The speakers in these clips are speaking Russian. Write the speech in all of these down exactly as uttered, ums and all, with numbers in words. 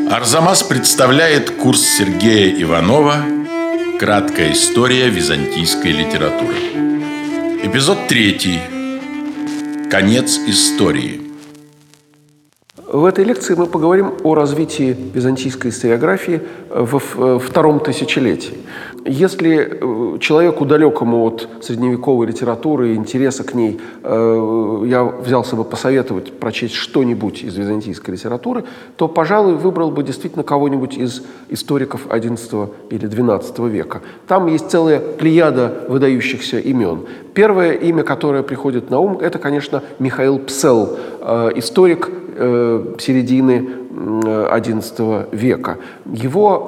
Арзамас представляет курс Сергея Иванова «Краткая история византийской литературы». Эпизод третий. Конец истории. В этой лекции мы поговорим о развитии византийской историографии во втором тысячелетии. Если человеку, далекому от средневековой литературы и интереса к ней, я взялся бы посоветовать прочесть что-нибудь из византийской литературы, то, пожалуй, выбрал бы действительно кого-нибудь из историков одиннадцатого или двенадцатого века. Там есть целая плеяда выдающихся имен. Первое имя, которое приходит на ум, это, конечно, Михаил Псел, историк середины одиннадцатого века. Его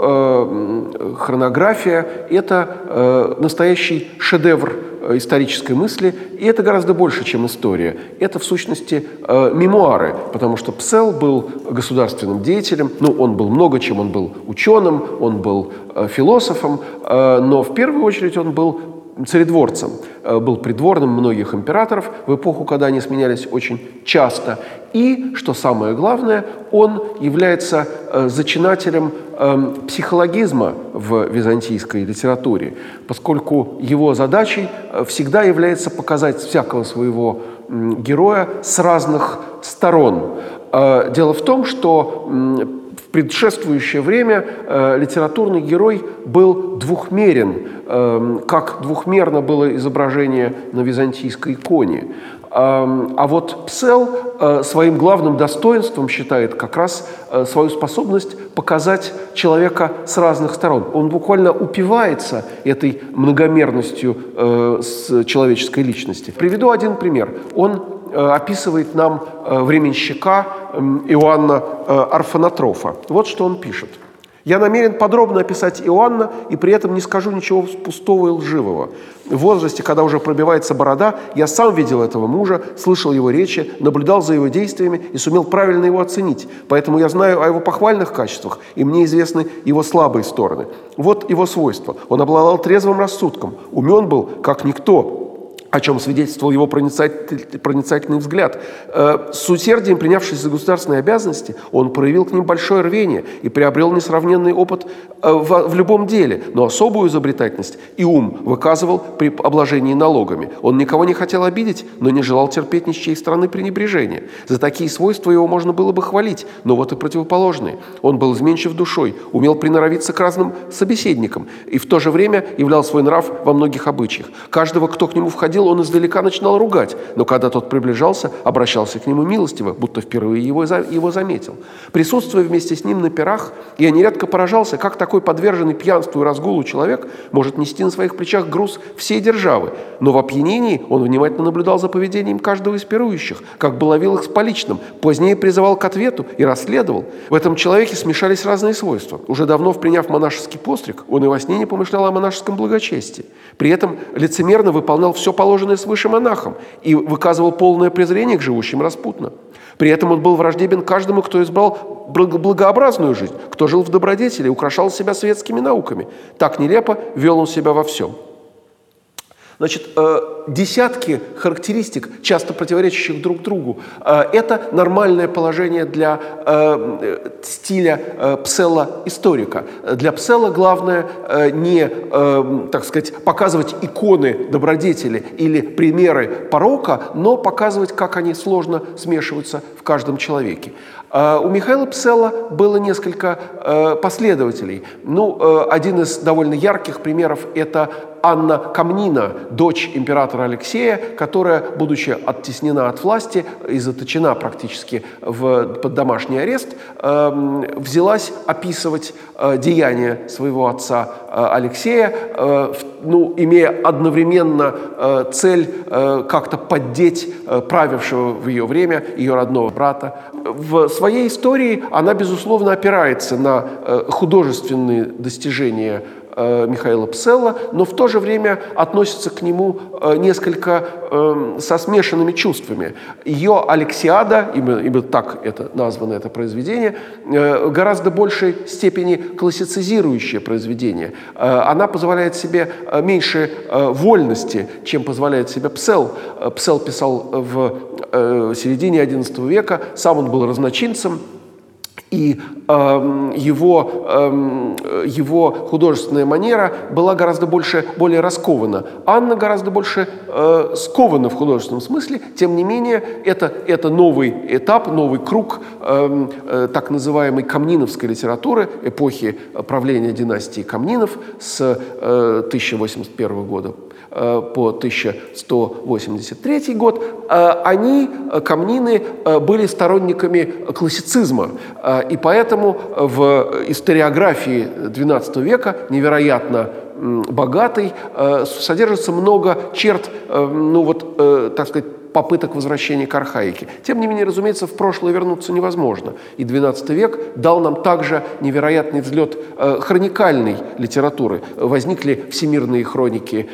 э, хронография – это э, настоящий шедевр исторической мысли, и это гораздо больше, чем история. Это, в сущности, э, мемуары, потому что Псел был государственным деятелем, ну, он был много чем, он был ученым, он был э, философом, э, но в первую очередь он был царедворцем, был придворным многих императоров в эпоху, когда они сменялись очень часто. И, что самое главное, он является зачинателем психологизма в византийской литературе, поскольку его задачей всегда является показать всякого своего героя с разных сторон. Дело в том, что в предшествующее время э, литературный герой был двухмерен, э, как двухмерно было изображение на византийской иконе. Э, а вот Псел э, своим главным достоинством считает как раз э, свою способность показать человека с разных сторон. Он буквально упивается этой многомерностью э, с человеческой личности. Приведу один пример. Он описывает нам временщика Иоанна Орфанотрофа. Вот что он пишет. «Я намерен подробно описать Иоанна и при этом не скажу ничего пустого и лживого. В возрасте, когда уже пробивается борода, я сам видел этого мужа, слышал его речи, наблюдал за его действиями и сумел правильно его оценить. Поэтому я знаю о его похвальных качествах, и мне известны его слабые стороны. Вот его свойства. Он обладал трезвым рассудком, умен был, как никто, о чем свидетельствовал его проницательный, проницательный взгляд. С усердием, принявшись за государственные обязанности, он проявил к ним большое рвение и приобрел несравненный опыт в, в любом деле, но особую изобретательность и ум выказывал при обложении налогами. Он никого не хотел обидеть, но не желал терпеть ни с чьей стороны пренебрежения. За такие свойства его можно было бы хвалить, но вот и противоположные. Он был изменчив душой, умел приноровиться к разным собеседникам и в то же время являл свой нрав во многих обычаях. Каждого, кто к нему входил, он издалека начинал ругать, но когда тот приближался, обращался к нему милостиво, будто впервые его, его заметил. Присутствуя вместе с ним на пирах, я нередко поражался, как такой подверженный пьянству и разгулу человек может нести на своих плечах груз всей державы. Но в опьянении он внимательно наблюдал за поведением каждого из пирующих, как бы ловил их с поличным, позднее призывал к ответу и расследовал. В этом человеке смешались разные свойства. Уже давно приняв монашеский постриг, он и во сне не помышлял о монашеском благочестии. При этом лицемерно выполнял все положенное свыше монахам и выказывал полное презрение к живущим распутно. При этом он был враждебен каждому, кто избрал благообразную жизнь, кто жил в добродетели, украшал себя светскими науками. Так нелепо вел он себя во всем. Значит, десятки характеристик, часто противоречащих друг другу, это нормальное положение для стиля Псела-историка. Для Псела главное не, так сказать, показывать иконы добродетели или примеры порока, но показывать, как они сложно смешиваются в каждом человеке. У Михаила Псела было несколько последователей. Ну, один из довольно ярких примеров – это Анна Камнина, дочь императора Алексея, которая, будучи оттеснена от власти и заточена практически в, под домашний арест, э, взялась описывать э, деяния своего отца э, Алексея, э, в, ну, имея одновременно э, цель э, как-то поддеть э, правившего в ее время ее родного брата. В своей истории она, безусловно, опирается на э, художественные достижения Михаила Псела, но в то же время относится к нему несколько э, со смешанными чувствами. Ее «Алексиада», именно, именно так это названо это произведение, э, гораздо большей степени классицизирующее произведение. Э, она позволяет себе меньше э, вольности, чем позволяет себе Псел. Псел писал в э, середине одиннадцатого века, сам он был разночинцем, и э, его, его художественная манера была гораздо больше, более раскована. Анна гораздо больше э, скована в художественном смысле. Тем не менее, это, это новый этап, новый круг э, э, так называемой комниновской литературы, эпохи правления династии Комнинов с э, тысяча восемьдесят первого года по тысяча сто восемьдесят третий год, они, Комнины, были сторонниками классицизма. И поэтому в историографии двенадцатого века, невероятно богатой, содержится много черт, ну вот, так сказать, попыток возвращения к архаике. Тем не менее, разумеется, в прошлое вернуться невозможно. И двенадцатый век дал нам также невероятный взлет э, хроникальной литературы. Возникли всемирные хроники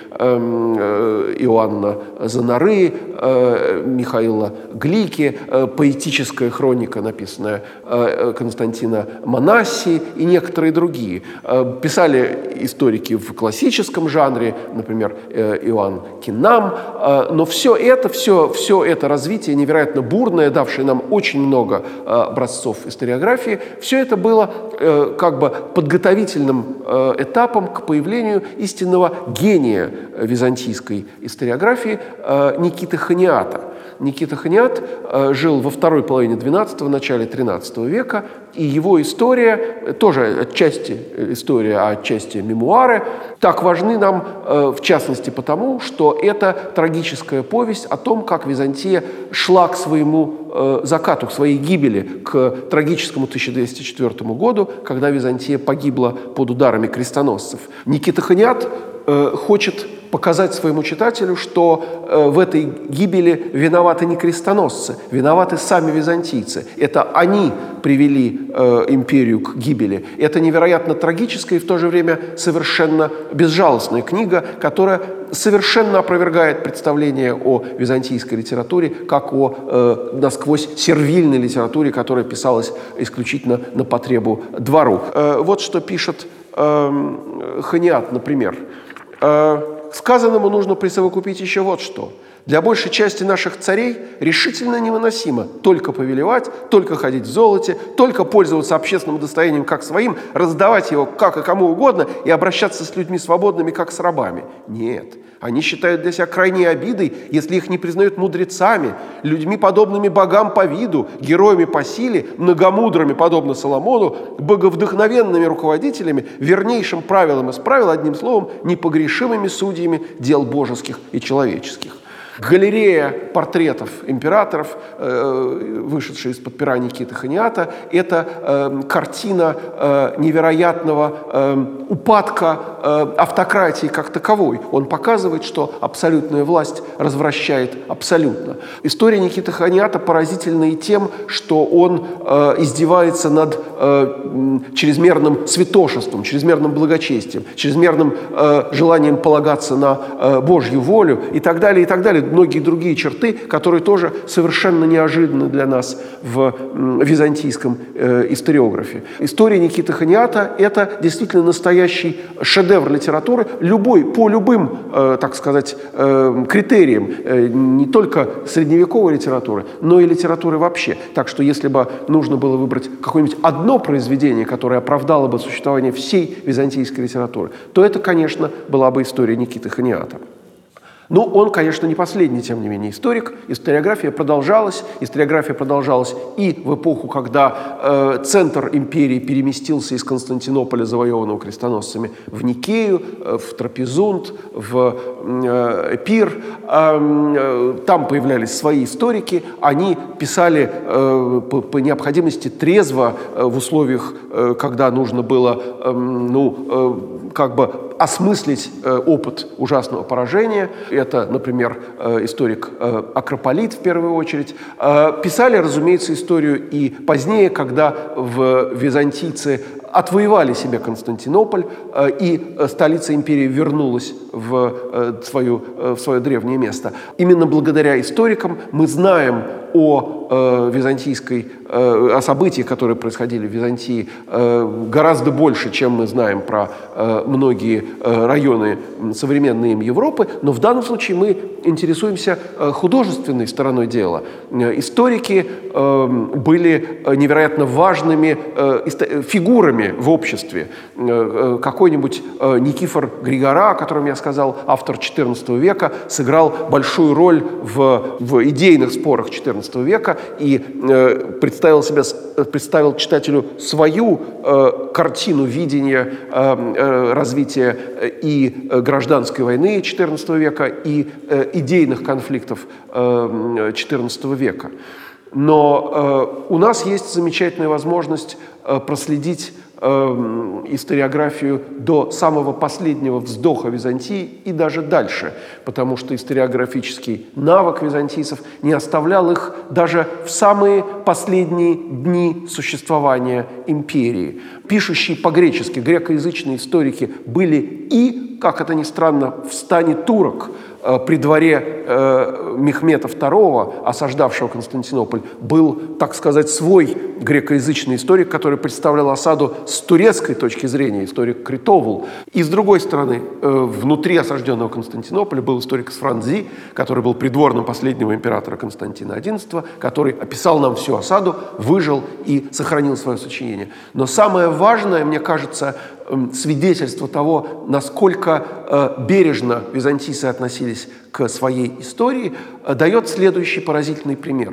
э, Иоанна Занары, э, Михаила Глики, э, поэтическая хроника, написанная э, Константина Манассии и некоторые другие. Э, писали историки в классическом жанре, например, э, Иоанн Кинам, э, но все это, все Все это развитие невероятно бурное, давшее нам очень много э, образцов историографии, все это было э, как бы подготовительным э, этапом к появлению истинного гения византийской историографии э, Никиты Хониата. Никита Хониат э, жил во второй половине двенадцатого, начале тринадцатого века, и его история, тоже отчасти история, а отчасти мемуары, так важны нам, э, в частности, потому, что это трагическая повесть о том, как Византия шла к своему э, закату, к своей гибели, к трагическому тысяча двести четвёртому году, когда Византия погибла под ударами крестоносцев. Никита Хониат э, хочет показать своему читателю, что э, в этой гибели виноваты не крестоносцы, виноваты сами византийцы. Это они привели э, империю к гибели. Это невероятно трагическая и в то же время совершенно безжалостная книга, которая совершенно опровергает представление о византийской литературе как о э, насквозь сервильной литературе, которая писалась исключительно на потребу двору. Э, вот что пишет э, Хониат, например. Э, Сказанному нужно присовокупить еще вот что. Для большей части наших царей решительно невыносимо только повелевать, только ходить в золоте, только пользоваться общественным достоянием как своим, раздавать его как и кому угодно и обращаться с людьми свободными, как с рабами. Нет, они считают для себя крайней обидой, если их не признают мудрецами, людьми, подобными богам по виду, героями по силе, многомудрыми, подобно Соломону, боговдохновенными руководителями, вернейшим правилам из правил, одним словом, непогрешимыми судьями дел божеских и человеческих. Галерея портретов императоров, э, вышедшая из-под пера Никиты Хониата, это э, картина э, невероятного э, упадка э, автократии как таковой. Он показывает, что абсолютная власть развращает абсолютно. История Никиты Хониата поразительна и тем, что он э, издевается над э, чрезмерным святошеством, чрезмерным благочестием, чрезмерным э, желанием полагаться на э, Божью волю и так далее, и так далее. Многие другие черты, которые тоже совершенно неожиданны для нас в византийском э, историографе. История Никиты Хониата – это действительно настоящий шедевр литературы, любой, по любым, э, так сказать, э, критериям, э, не только средневековой литературы, но и литературы вообще. Так что если бы нужно было выбрать какое-нибудь одно произведение, которое оправдало бы существование всей византийской литературы, то это, конечно, была бы история Никиты Хониата. Ну, он, конечно, не последний, тем не менее, историк. Историография продолжалась. Историография продолжалась и в эпоху, когда э, центр империи переместился из Константинополя, завоеванного крестоносцами, в Никею, э, в Трапезунд, в э, Эпир. Э, там появлялись свои историки. Они писали э, по, по необходимости трезво э, в условиях, э, когда нужно было, э, ну, э, как бы осмыслить э, опыт ужасного поражения. Это, например, э, историк э, Акрополит в первую очередь. Э, писали, разумеется, историю и позднее, когда в византийцы отвоевали себе Константинополь, и столица империи вернулась в, свою, в свое древнее место. Именно благодаря историкам мы знаем о византийской, о событиях, которые происходили в Византии, гораздо больше, чем мы знаем про многие районы современной им Европы, но в данном случае мы интересуемся художественной стороной дела. Историки были невероятно важными фигурами в обществе. Какой-нибудь Никифор Григора, о котором я сказал, автор четырнадцатого века, сыграл большую роль в, в идейных спорах четырнадцатого века и представил, себя, представил читателю свою картину видения развития и гражданской войны четырнадцатого века, и идейных конфликтов четырнадцатого века. Но у нас есть замечательная возможность проследить историографию до самого последнего вздоха Византии и даже дальше, потому что историографический навык византийцев не оставлял их даже в самые последние дни существования империи. Пишущие по-гречески грекоязычные историки были и, как это ни странно, в стане турок. При дворе э, Мехмета второго, осаждавшего Константинополь, был, так сказать, свой грекоязычный историк, который представлял осаду с турецкой точки зрения, историк Критовул. И с другой стороны, э, внутри осажденного Константинополя был историк Сфранзи, который был придворным последнего императора Константина одиннадцатого, который описал нам всю осаду, выжил и сохранил свое сочинение. Но самое важное, мне кажется, свидетельство того, насколько э, бережно византийцы относились к своей истории, э, дает следующий поразительный пример.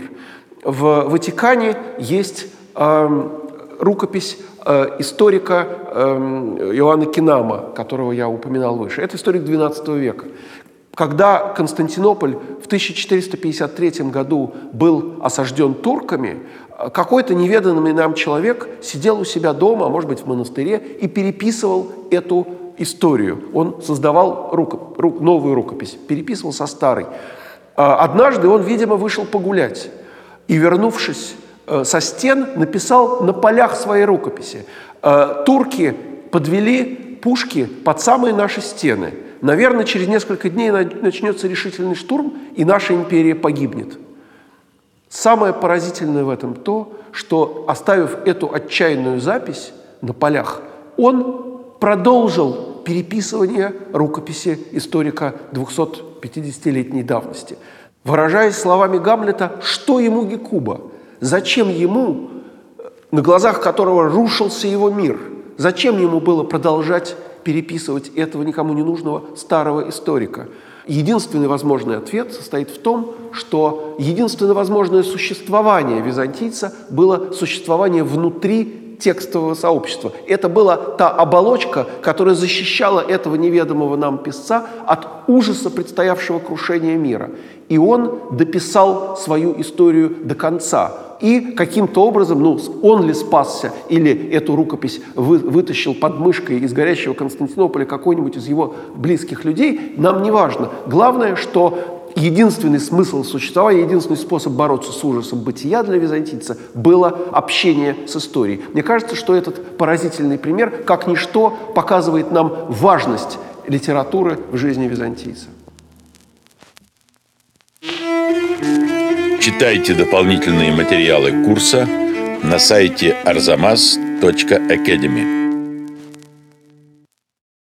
В Ватикане есть э, рукопись э, историка э, Иоанна Кинама, которого я упоминал выше. Это историк двенадцатого века. Когда Константинополь в тысяча четыреста пятьдесят третьем году был осажден турками, какой-то неведанный нам человек сидел у себя дома, а может быть в монастыре, и переписывал эту историю. Он создавал рукоп- ру- новую рукопись, переписывал со старой. Однажды он, видимо, вышел погулять и, вернувшись со стен, написал на полях своей рукописи: «Турки подвели пушки под самые наши стены. Наверное, через несколько дней начнется решительный штурм, и наша империя погибнет». Самое поразительное в этом то, что, оставив эту отчаянную запись на полях, он продолжил переписывание рукописи историка двухсотпятидесятилетней давности. Выражаясь словами Гамлета, что ему Гекуба? Зачем ему, на глазах которого рушился его мир, зачем ему было продолжать переписывать этого никому не нужного старого историка? Единственный возможный ответ состоит в том, что единственное возможное существование византийца было существование внутри текстового сообщества. Это была та оболочка, которая защищала этого неведомого нам писца от ужаса предстоявшего крушения мира. И он дописал свою историю до конца. И каким-то образом, ну, он ли спасся, или эту рукопись вы, вытащил под мышкой из горящего Константинополя какой-нибудь из его близких людей, нам не важно. Главное, что единственный смысл существования, единственный способ бороться с ужасом бытия для византийца было общение с историей. Мне кажется, что этот поразительный пример, как ничто, показывает нам важность литературы в жизни византийца. Читайте дополнительные материалы курса на сайте арзамас точка академи.